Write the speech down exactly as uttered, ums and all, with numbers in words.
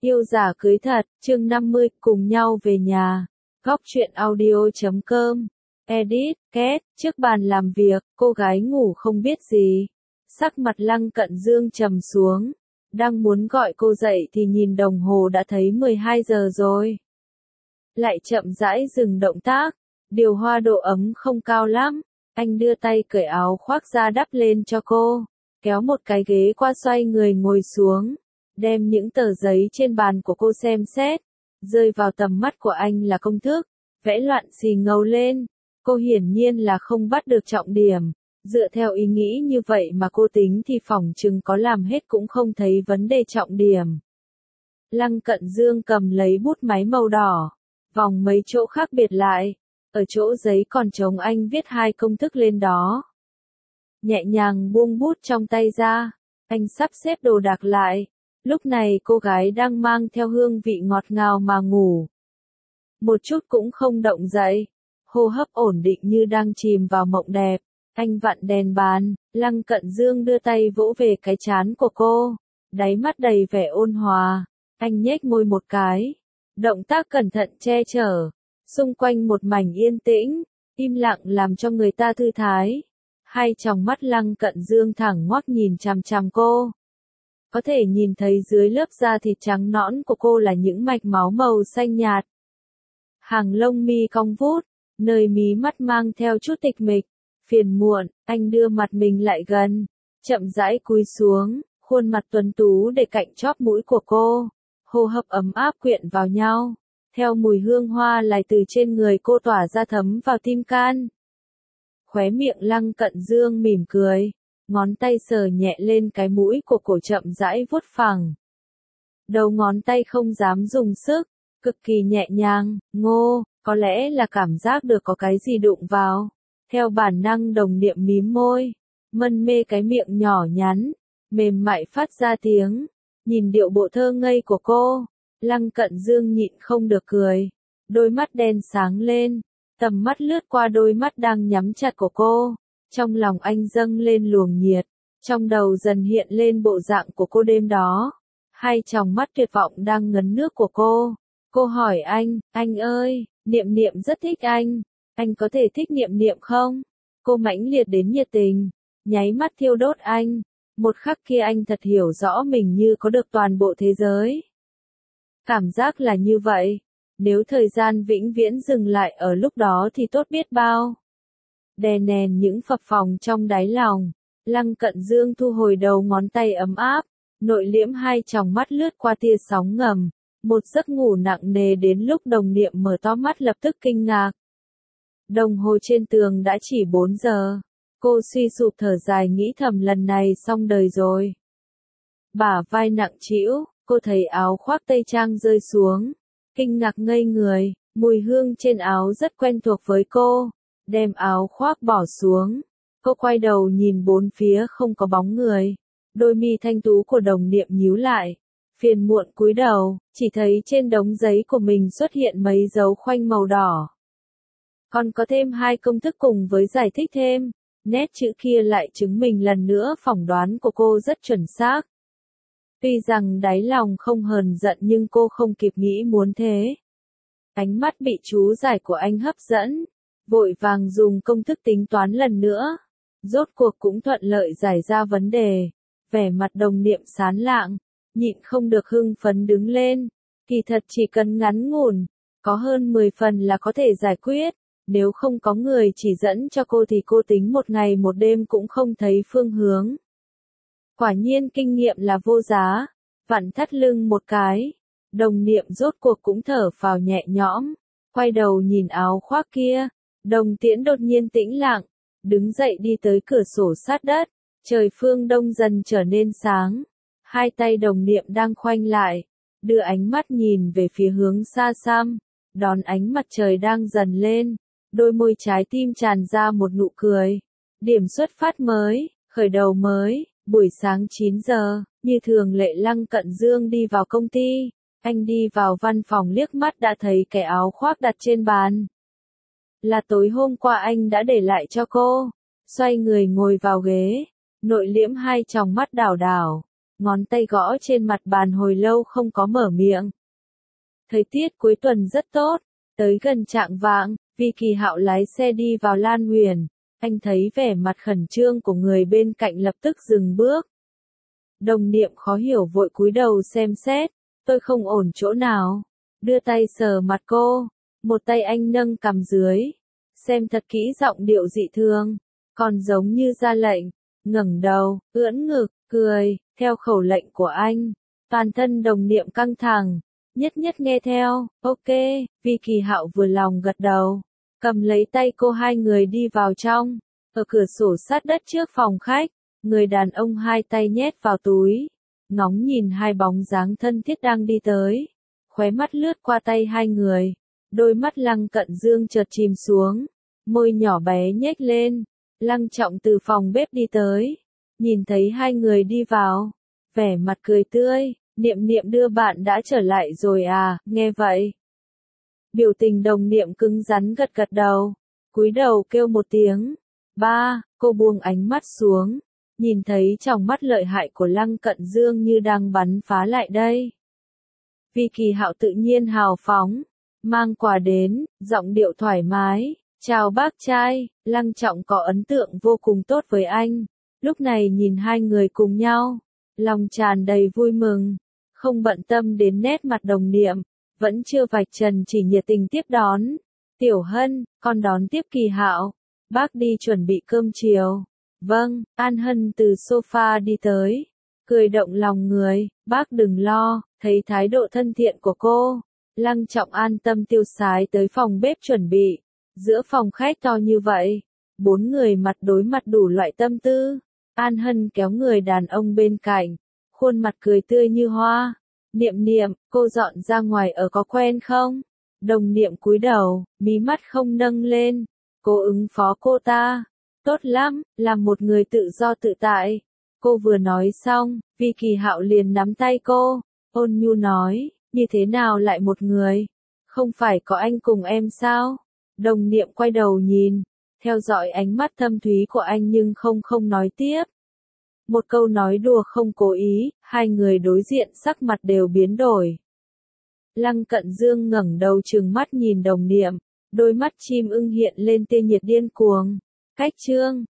Yêu giả cưới thật, chương năm mươi, cùng nhau về nhà. Góc truyện audio chấm com. Edit, Kết, trước bàn làm việc, cô gái ngủ không biết gì. Sắc mặt Lăng Cận Dương trầm xuống. Đang muốn gọi cô dậy thì nhìn đồng hồ đã thấy mười hai giờ rồi. Lại chậm rãi dừng động tác. Điều hòa độ ấm không cao lắm. Anh đưa tay cởi áo khoác ra đắp lên cho cô. Kéo một cái ghế qua xoay người ngồi xuống. Đem những tờ giấy trên bàn của cô xem xét. Rơi vào tầm mắt của anh là công thức. Vẽ loạn xì ngầu lên. Cô hiển nhiên là không bắt được trọng điểm. Dựa theo ý nghĩ như vậy mà cô tính thì phỏng chừng có làm hết cũng không thấy vấn đề trọng điểm. Lăng Cận Dương cầm lấy bút máy màu đỏ. Vòng mấy chỗ khác biệt lại. Ở chỗ giấy còn trống anh viết hai công thức lên đó. Nhẹ nhàng buông bút trong tay ra. Anh sắp xếp đồ đạc lại. Lúc này cô gái đang mang theo hương vị ngọt ngào mà ngủ. Một chút cũng không động dậy. Hô hấp ổn định như đang chìm vào mộng đẹp. Anh vặn đèn bàn. Lăng Cận Dương đưa tay vỗ về cái trán của cô. Đáy mắt đầy vẻ ôn hòa. Anh nhếch môi một cái. Động tác cẩn thận che chở. Xung quanh một mảnh yên tĩnh. Im lặng làm cho người ta thư thái. Hai tròng mắt Lăng Cận Dương thẳng ngoác nhìn chằm chằm cô. Có thể nhìn thấy dưới lớp da thịt trắng nõn của cô là những mạch máu màu xanh nhạt. Hàng lông mi cong vút, nơi mí mắt mang theo chút tịch mịch, phiền muộn, anh đưa mặt mình lại gần, chậm rãi cúi xuống, khuôn mặt tuấn tú để cạnh chóp mũi của cô, hô hấp ấm áp quyện vào nhau, theo mùi hương hoa lại từ trên người cô tỏa ra thấm vào tim can. Khóe miệng Lăng Cận Dương mỉm cười. Ngón tay sờ nhẹ lên cái mũi của cổ chậm rãi vuốt phẳng. Đầu ngón tay không dám dùng sức, cực kỳ nhẹ nhàng, ngô, có lẽ là cảm giác được có cái gì đụng vào. Theo bản năng đồng niệm mím môi, mân mê cái miệng nhỏ nhắn, mềm mại phát ra tiếng. Nhìn điệu bộ thơ ngây của cô, Lăng Cận Dương nhịn không được cười. Đôi mắt đen sáng lên, tầm mắt lướt qua đôi mắt đang nhắm chặt của cô. Trong lòng anh dâng lên luồng nhiệt, trong đầu dần hiện lên bộ dạng của cô đêm đó. Hai tròng mắt tuyệt vọng đang ngấn nước của cô. Cô hỏi anh, anh ơi, Niệm Niệm rất thích anh, anh có thể thích Niệm Niệm không? Cô mãnh liệt đến nhiệt tình, nháy mắt thiêu đốt anh. Một khắc kia anh thật hiểu rõ mình như có được toàn bộ thế giới. Cảm giác là như vậy, nếu thời gian vĩnh viễn dừng lại ở lúc đó thì tốt biết bao. Đè nén những phập phồng trong đáy lòng, Lăng Cận Dương thu hồi đầu ngón tay ấm áp, nội liễm hai tròng mắt lướt qua tia sóng ngầm, một giấc ngủ nặng nề đến lúc đồng niệm mở to mắt lập tức kinh ngạc. Đồng hồ trên tường đã chỉ bốn giờ, cô suy sụp thở dài nghĩ thầm lần này xong đời rồi. Bả vai nặng trĩu, cô thấy áo khoác tây trang rơi xuống, kinh ngạc ngây người, mùi hương trên áo rất quen thuộc với cô. Đem áo khoác bỏ xuống, cô quay đầu nhìn bốn phía không có bóng người, đôi mi thanh tú của đồng niệm nhíu lại, phiền muộn cúi đầu, chỉ thấy trên đống giấy của mình xuất hiện mấy dấu khoanh màu đỏ. Còn có thêm hai công thức cùng với giải thích thêm, nét chữ kia lại chứng minh lần nữa phỏng đoán của cô rất chuẩn xác. Tuy rằng đáy lòng không hờn giận nhưng cô không kịp nghĩ muốn thế. Ánh mắt bị chú giải của anh hấp dẫn. Vội vàng dùng công thức tính toán lần nữa. Rốt cuộc cũng thuận lợi giải ra vấn đề. Vẻ mặt đồng niệm sán lạng. Nhịn không được hưng phấn đứng lên. Kỳ thật chỉ cần ngắn ngủn. Có hơn mười phần là có thể giải quyết. Nếu không có người chỉ dẫn cho cô thì cô tính một ngày một đêm cũng không thấy phương hướng. Quả nhiên kinh nghiệm là vô giá. Vặn thắt lưng một cái. Đồng niệm rốt cuộc cũng thở phào nhẹ nhõm. Quay đầu nhìn áo khoác kia. Đồng Tiễn đột nhiên tĩnh lặng, đứng dậy đi tới cửa sổ sát đất, trời phương đông dần trở nên sáng, hai tay đồng niệm đang khoanh lại, đưa ánh mắt nhìn về phía hướng xa xăm, đón ánh mặt trời đang dần lên, đôi môi trái tim tràn ra một nụ cười, điểm xuất phát mới, khởi đầu mới, buổi sáng chín giờ, như thường lệ Lăng Cận Dương đi vào công ty, anh đi vào văn phòng liếc mắt đã thấy cái áo khoác đặt trên bàn. Là tối hôm qua anh đã để lại cho cô. Xoay người ngồi vào ghế, nội liễm hai tròng mắt đảo đảo. ngón tay gõ trên mặt bàn hồi lâu không có mở miệng. Thời tiết cuối tuần rất tốt, tới gần chạng vạng, Vi Kỳ Hạo lái xe đi vào Lan Huyền, anh thấy vẻ mặt khẩn trương của người bên cạnh lập tức dừng bước. Đồng Niệm khó hiểu vội cúi đầu xem xét, tôi không ổn chỗ nào, đưa tay sờ mặt cô, một tay anh nâng cằm dưới, xem thật kỹ giọng điệu dị thường, còn giống như ra lệnh, ngẩng đầu, ưỡn ngực, cười, theo khẩu lệnh của anh, toàn thân Đồng Niệm căng thẳng, nhất nhất nghe theo, ok, Vi Kỳ Hạo vừa lòng gật đầu, cầm lấy tay cô hai người đi vào trong, ở cửa sổ sát đất trước phòng khách, người đàn ông hai tay nhét vào túi, ngóng nhìn hai bóng dáng thân thiết đang đi tới, khóe mắt lướt qua tay hai người, đôi mắt Lăng Cận Dương chợt chìm xuống, môi nhỏ bé nhếch lên, Lăng Trọng từ phòng bếp đi tới, nhìn thấy hai người đi vào, vẻ mặt cười tươi, Niệm Niệm đưa bạn đã trở lại rồi à, nghe vậy. Biểu tình Đồng Niệm cứng rắn gật gật đầu, cúi đầu kêu một tiếng, ba, cô buông ánh mắt xuống, nhìn thấy trong mắt lợi hại của Lăng Cận Dương như đang bắn phá lại đây. Vi Kỳ Hạo tự nhiên hào phóng, mang quà đến, giọng điệu thoải mái, chào bác trai, Lăng Trọng có ấn tượng vô cùng tốt với anh, lúc này nhìn hai người cùng nhau, lòng tràn đầy vui mừng, không bận tâm đến nét mặt Đồng Niệm, vẫn chưa vạch trần chỉ nhiệt tình tiếp đón. Tiểu Hân, con đón tiếp Kỳ Hạo, bác đi chuẩn bị cơm chiều. Vâng, An Hân từ sofa đi tới, cười động lòng người, bác đừng lo, thấy thái độ thân thiện của cô. Lăng Trọng an tâm tiêu sái tới phòng bếp chuẩn bị, giữa phòng khách to như vậy, bốn người mặt đối mặt đủ loại tâm tư. An Hân kéo người đàn ông bên cạnh, khuôn mặt cười tươi như hoa. Niệm Niệm, cô dọn ra ngoài ở có quen không? Đồng Niệm cúi đầu, mí mắt không nâng lên, cô ứng phó cô ta. Tốt lắm, làm một người tự do tự tại. Cô vừa nói xong, Vi Kỳ Hạo liền nắm tay cô, ôn nhu nói, như thế nào lại một người? Không phải có anh cùng em sao? Đồng Niệm quay đầu nhìn, theo dõi ánh mắt thâm thúy của anh nhưng không không nói tiếp. Một câu nói đùa không cố ý, hai người đối diện sắc mặt đều biến đổi. Lăng Cận Dương ngẩng đầu trừng mắt nhìn Đồng Niệm, đôi mắt chim ưng hiện lên tia nhiệt điên cuồng. Cách chương